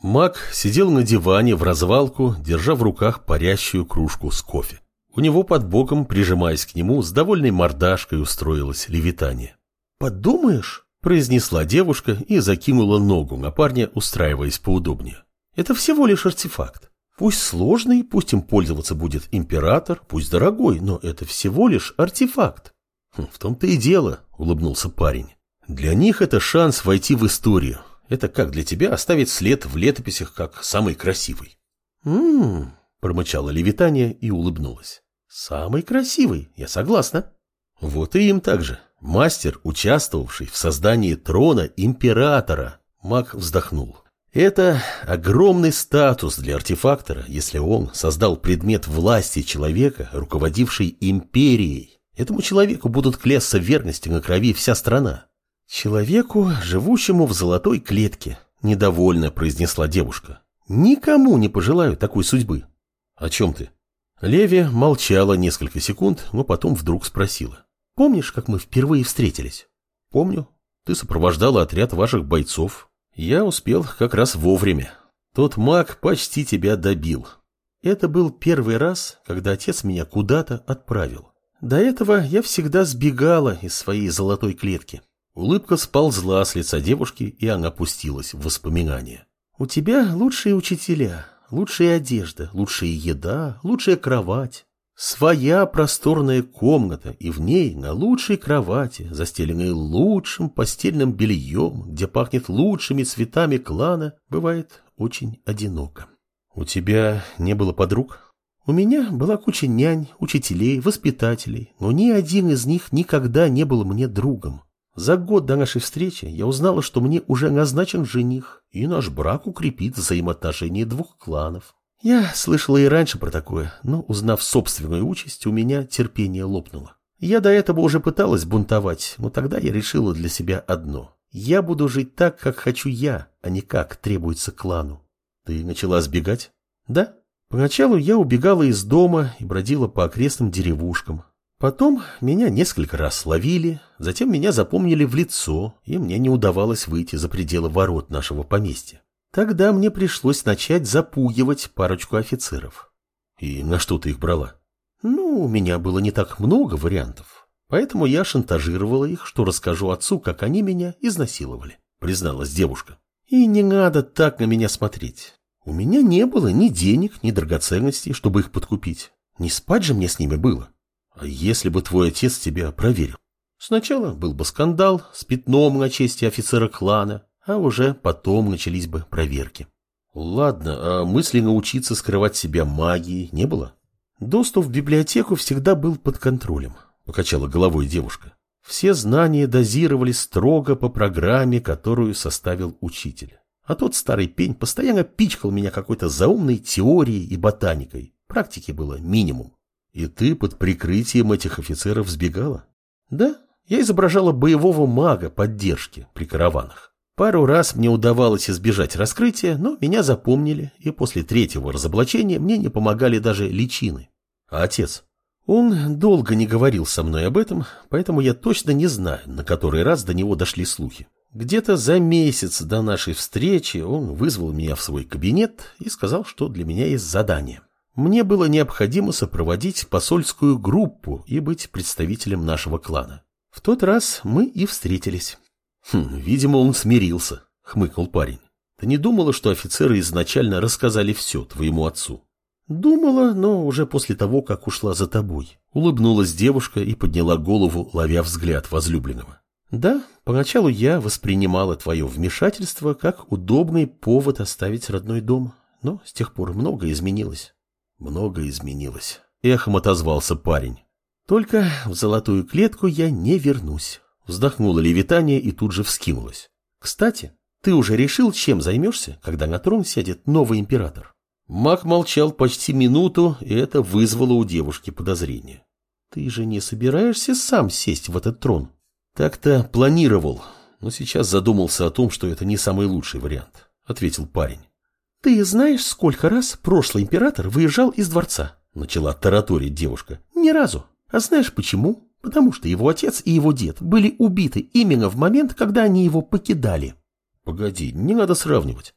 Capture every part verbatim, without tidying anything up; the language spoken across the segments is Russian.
Маг сидел на диване в развалку, держа в руках парящую кружку с кофе. У него под боком, прижимаясь к нему, с довольной мордашкой устроилось левитание. «Подумаешь», — произнесла девушка и закинула ногу на парня, устраиваясь поудобнее. «Это всего лишь артефакт. Пусть сложный, пусть им пользоваться будет император, пусть дорогой, но это всего лишь артефакт». Хм, «В том-то и дело», — улыбнулся парень. «Для них это шанс войти в историю. Это как для тебя оставить след в летописях как самый красивый». «М-м-м», промычала левитания и улыбнулась. «Самый красивый, я согласна». Вот и им также. Мастер, участвовавший в создании трона императора. Маг вздохнул. Это огромный статус для артефактора, если он создал предмет власти человека, руководивший империей. Этому человеку будут клясться в верности на крови вся страна. Человеку, живущему в золотой клетке, недовольно произнесла девушка. Никому не пожелаю такой судьбы. О чем ты? Леви молчала несколько секунд, но потом вдруг спросила. Помнишь, как мы впервые встретились? Помню. Ты сопровождала отряд ваших бойцов. Я успел как раз вовремя. Тот маг почти тебя добил. Это был первый раз, когда отец меня куда-то отправил. До этого я всегда сбегала из своей золотой клетки. Улыбка сползла с лица девушки, и она опустилась в воспоминания. У тебя лучшие учителя, лучшая одежда, лучшая еда, лучшая кровать. Своя просторная комната, и в ней на лучшей кровати, застеленной лучшим постельным бельем, где пахнет лучшими цветами клана, бывает очень одиноко. У тебя не было подруг? У меня была куча нянь, учителей, воспитателей, но ни один из них никогда не был мне другом. За год до нашей встречи я узнала, что мне уже назначен жених, и наш брак укрепит взаимоотношения двух кланов. Я слышала и раньше про такое, но, узнав собственную участь, у меня терпение лопнуло. Я до этого уже пыталась бунтовать, но тогда я решила для себя одно. Я буду жить так, как хочу я, а не как требуется клану. Ты начала сбегать? Да. Поначалу я убегала из дома и бродила по окрестным деревушкам. Потом меня несколько раз ловили, затем меня запомнили в лицо, и мне не удавалось выйти за пределы ворот нашего поместья. Тогда мне пришлось начать запугивать парочку офицеров. И на что ты их брала? Ну, у меня было не так много вариантов, поэтому я шантажировала их, что расскажу отцу, как они меня изнасиловали, призналась девушка. И не надо так на меня смотреть. У меня не было ни денег, ни драгоценностей, чтобы их подкупить. Не спать же мне с ними было. А если бы твой отец тебя проверил? Сначала был бы скандал с пятном на чести офицера клана, а уже потом начались бы проверки. Ладно, а мысли научиться скрывать себя магией не было? Доступ в библиотеку всегда был под контролем, покачала головой девушка. Все знания дозировались строго по программе, которую составил учитель. А тот старый пень постоянно пичкал меня какой-то заумной теорией и ботаникой. Практики было минимум. И ты под прикрытием этих офицеров сбегала? Да, я изображала боевого мага поддержки при караванах. Пару раз мне удавалось избежать раскрытия, но меня запомнили, и после третьего разоблачения мне не помогали даже личины. А отец? Он долго не говорил со мной об этом, поэтому я точно не знаю, на который раз до него дошли слухи. Где-то за месяц до нашей встречи он вызвал меня в свой кабинет и сказал, что для меня есть задание. Мне было необходимо сопроводить посольскую группу и быть представителем нашего клана. В тот раз мы и встретились. Хм, видимо, он смирился, хмыкнул парень. Ты не думала, что офицеры изначально рассказали все твоему отцу? Думала, но уже после того, как ушла за тобой. Улыбнулась девушка и подняла голову, ловя взгляд возлюбленного. Да, поначалу я воспринимала твое вмешательство как удобный повод оставить родной дом, но с тех пор многое изменилось. Многое изменилось. Эхом отозвался парень. Только в золотую клетку я не вернусь. Вздохнула левитания и тут же вскинулась. Кстати, ты уже решил, чем займешься, когда на трон сядет новый император? Маг молчал почти минуту, и это вызвало у девушки подозрение. Ты же не собираешься сам сесть в этот трон? Так-то планировал, но сейчас задумался о том, что это не самый лучший вариант, ответил парень. Ты знаешь, сколько раз прошлый император выезжал из дворца? Начала тараторить девушка. Ни разу. А знаешь почему? Потому что его отец и его дед были убиты именно в момент, когда они его покидали. Погоди, не надо сравнивать.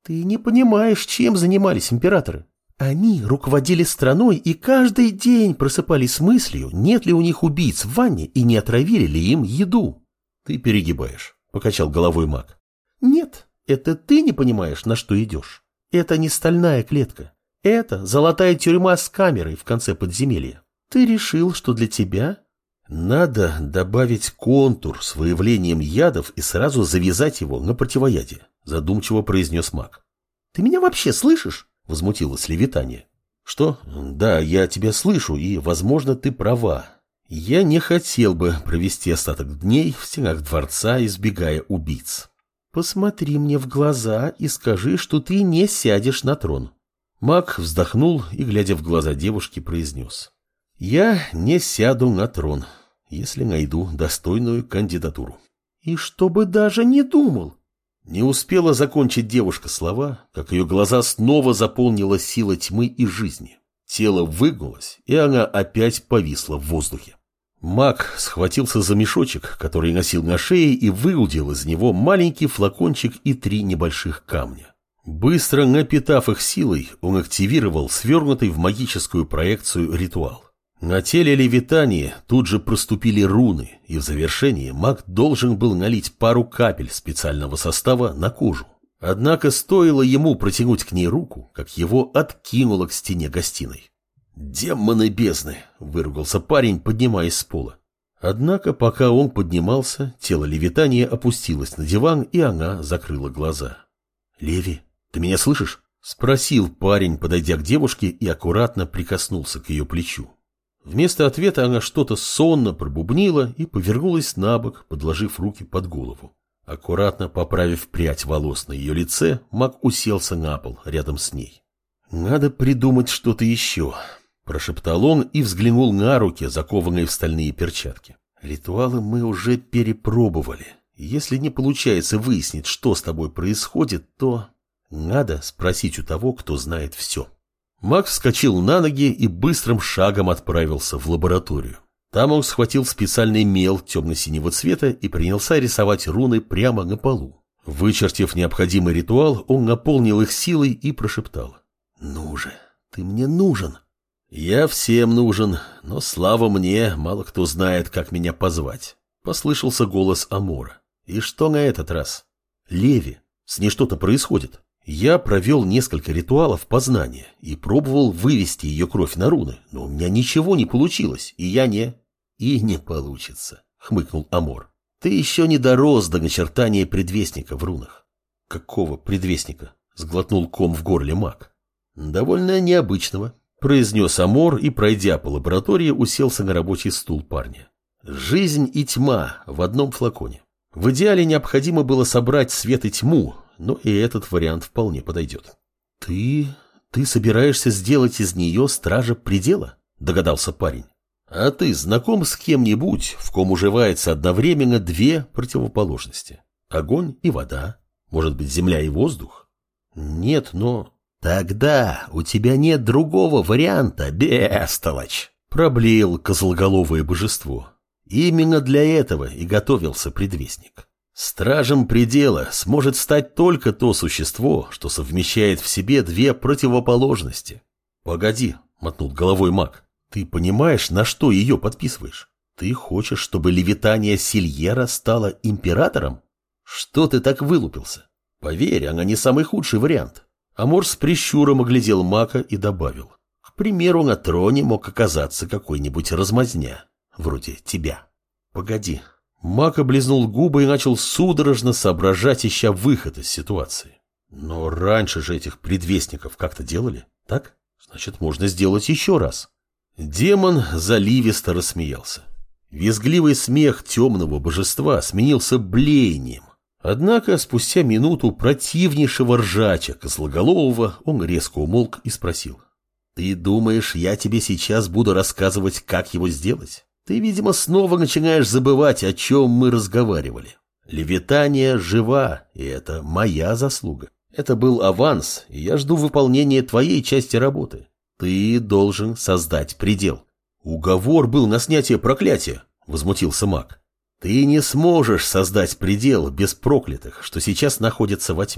Ты не понимаешь, чем занимались императоры. Они руководили страной и каждый день просыпались с мыслью, нет ли у них убийц в ванне и не отравили ли им еду. Ты перегибаешь, покачал головой маг. Нет, это ты не понимаешь, на что идешь. Это не стальная клетка. Это золотая тюрьма с камерой в конце подземелья. Ты решил, что для тебя... Надо добавить контур с выявлением ядов и сразу завязать его на противоядие, задумчиво произнес маг. Ты меня вообще слышишь? Возмутилась Левитания. Что? Да, я тебя слышу, и, возможно, ты права. Я не хотел бы провести остаток дней в стенах дворца, избегая убийц. Посмотри мне в глаза и скажи, что ты не сядешь на трон. Маг вздохнул и, глядя в глаза девушки, произнес. Я не сяду на трон, если найду достойную кандидатуру. И чтобы даже не думал. Не успела закончить девушка слова, как ее глаза снова заполнила сила тьмы и жизни. Тело выгнулось, и она опять повисла в воздухе. Маг схватился за мешочек, который носил на шее, и выудил из него маленький флакончик и три небольших камня. Быстро напитав их силой, он активировал свернутый в магическую проекцию ритуал. На теле Левитании тут же проступили руны, и в завершении маг должен был налить пару капель специального состава на кожу. Однако стоило ему протянуть к ней руку, как его откинуло к стене гостиной. «Демоны бездны!» — выругался парень, поднимаясь с пола. Однако, пока он поднимался, тело Левитании опустилось на диван, и она закрыла глаза. «Леви, ты меня слышишь?» — спросил парень, подойдя к девушке, и аккуратно прикоснулся к ее плечу. Вместо ответа она что-то сонно пробубнила и повернулась на бок, подложив руки под голову. Аккуратно поправив прядь волос на ее лице, маг уселся на пол рядом с ней. «Надо придумать что-то еще», – прошептал он и взглянул на руки, закованные в стальные перчатки. «Ритуалы мы уже перепробовали. Если не получается выяснить, что с тобой происходит, то надо спросить у того, кто знает все». Маг вскочил на ноги и быстрым шагом отправился в лабораторию. Там он схватил специальный мел темно-синего цвета и принялся рисовать руны прямо на полу. Вычертив необходимый ритуал, он наполнил их силой и прошептал. «Ну же, ты мне нужен». «Я всем нужен, но слава мне, мало кто знает, как меня позвать», — послышался голос Амора. «И что на этот раз?» «Леви, с ней что-то происходит». Я провел несколько ритуалов познания и пробовал вывести ее кровь на руны, но у меня ничего не получилось, и я не... И не получится, хмыкнул Амор. Ты еще не дорос до начертания предвестника в рунах. Какого предвестника? Сглотнул ком в горле маг. Довольно необычного, произнес Амор и, пройдя по лаборатории, уселся на рабочий стул парня. Жизнь и тьма в одном флаконе. В идеале необходимо было собрать свет и тьму, но и этот вариант вполне подойдет. «Ты... ты собираешься сделать из нее стража предела?» – догадался парень. «А ты знаком с кем-нибудь, в ком уживается одновременно две противоположности? Огонь и вода? Может быть, земля и воздух?» «Нет, но...» «Тогда у тебя нет другого варианта, бестолочь!» – проблеял козлоголовое божество. «Именно для этого и готовился предвестник. Стражем предела сможет стать только то существо, что совмещает в себе две противоположности». «Погоди», — мотнул головой маг, — «ты понимаешь, на что ее подписываешь? Ты хочешь, чтобы Левитания Сильера стала императором? Что ты так вылупился? Поверь, она не самый худший вариант». Амор с прищуром оглядел мага и добавил. «К примеру, на троне мог оказаться какой-нибудь размазня, вроде тебя». «Погоди». Маг облизнул губы и начал судорожно соображать, ища выход из ситуации. Но раньше же этих предвестников как-то делали, так? Значит, можно сделать еще раз. Демон заливисто рассмеялся. Визгливый смех темного божества сменился блеянием. Однако спустя минуту противнейшего ржача козлоголового он резко умолк и спросил. «Ты думаешь, я тебе сейчас буду рассказывать, как его сделать? Ты, видимо, снова начинаешь забывать, о чем мы разговаривали. Левитания жива, и это моя заслуга. Это был аванс, и я жду выполнения твоей части работы. Ты должен создать предел». «Уговор был на снятие проклятия», — возмутился маг. «Ты не сможешь создать предел без проклятых, что сейчас находятся во тьме.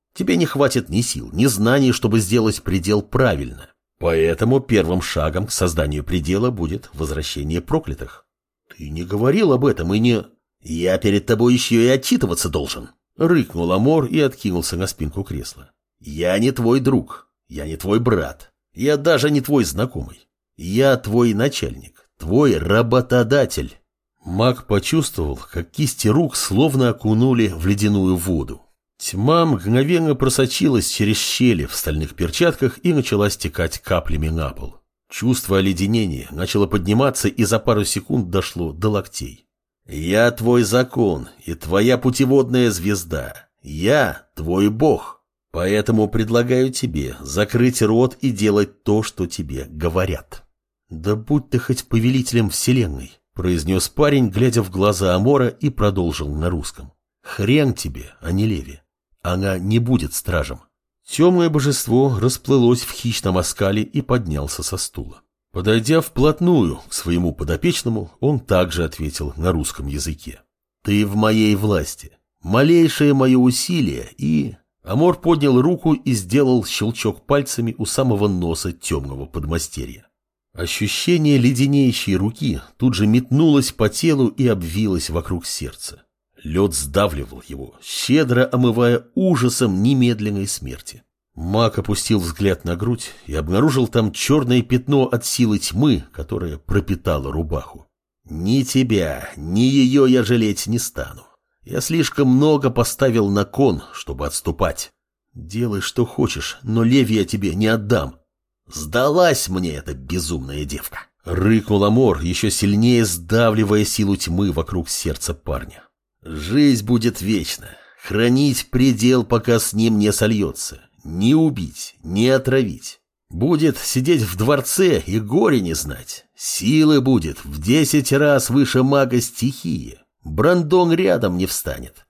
Тебе не хватит ни сил, ни знаний, чтобы сделать предел правильно. Поэтому первым шагом к созданию предела будет возвращение проклятых. Ты не говорил об этом и не... Я перед тобой еще и отчитываться должен. Рыкнул Амор и откинулся на спинку кресла. Я не твой друг, я не твой брат, я даже не твой знакомый. Я твой начальник, твой работодатель. Маг почувствовал, как кисти рук словно окунули в ледяную воду. Тьма мгновенно просочилась через щели в стальных перчатках и начала стекать каплями на пол. Чувство оледенения начало подниматься и за пару секунд дошло до локтей. «Я твой закон и твоя путеводная звезда. Я твой бог. Поэтому предлагаю тебе закрыть рот и делать то, что тебе говорят». «Да будь ты хоть повелителем вселенной», — произнес парень, глядя в глаза Амора, и продолжил на русском. «Хрен тебе, а не Леви. Она не будет стражем». Темное божество расплылось в хищном оскале и поднялся со стула. Подойдя вплотную к своему подопечному, он также ответил на русском языке. «Ты в моей власти. Малейшее мое усилие и...» Амор поднял руку и сделал щелчок пальцами у самого носа темного подмастерья. Ощущение леденеющей руки тут же метнулось по телу и обвилось вокруг сердца. Лед сдавливал его, щедро омывая ужасом немедленной смерти. Маг опустил взгляд на грудь и обнаружил там черное пятно от силы тьмы, которое пропитало рубаху. «Ни тебя, ни ее я жалеть не стану. Я слишком много поставил на кон, чтобы отступать. Делай, что хочешь, но Леви я тебе не отдам. Сдалась мне эта безумная девка!» Рыкнул Амор, еще сильнее сдавливая силу тьмы вокруг сердца парня. «Жизнь будет вечна. Хранить предел, пока с ним не сольется. Не убить, не отравить. Будет сидеть в дворце и горе не знать. Силы будет в десять раз выше мага стихии. Брандон рядом не встанет.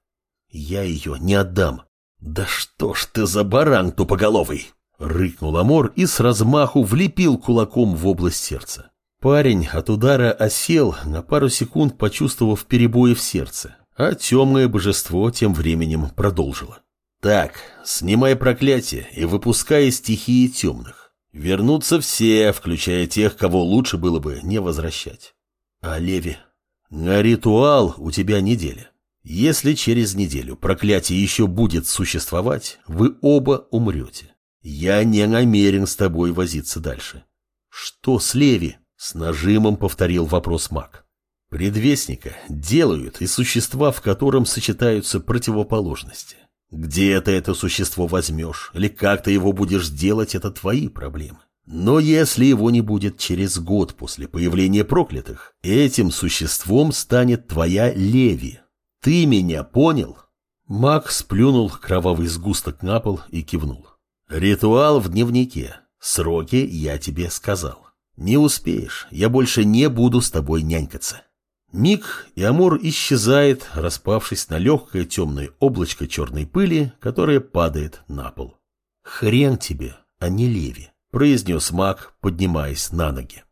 Я ее не отдам». «Да что ж ты за баран тупоголовый!» Рыкнул Амор и с размаху влепил кулаком в область сердца. Парень от удара осел, на пару секунд почувствовав перебои в сердце, а темное божество тем временем продолжило. «Так, снимай проклятие и выпускай стихии темных. Вернутся все, включая тех, кого лучше было бы не возвращать. А Леви? На ритуал у тебя неделя. Если через неделю проклятие еще будет существовать, вы оба умрете. Я не намерен с тобой возиться дальше». «Что с Леви?» — с нажимом повторил вопрос маг. «Предвестника делают из существа, в котором сочетаются противоположности. Где ты это существо возьмешь, или как ты его будешь делать, это твои проблемы. Но если его не будет через год после появления проклятых, этим существом станет твоя Леви. Ты меня понял?» Маг сплюнул кровавый сгусток на пол и кивнул. «Ритуал в дневнике. Сроки я тебе сказал. Не успеешь, я больше не буду с тобой нянькаться». Миг, и Амор исчезает, распавшись на легкое темное облачко черной пыли, которое падает на пол. «Хрен тебе, а не Леви», — произнес маг, поднимаясь на ноги.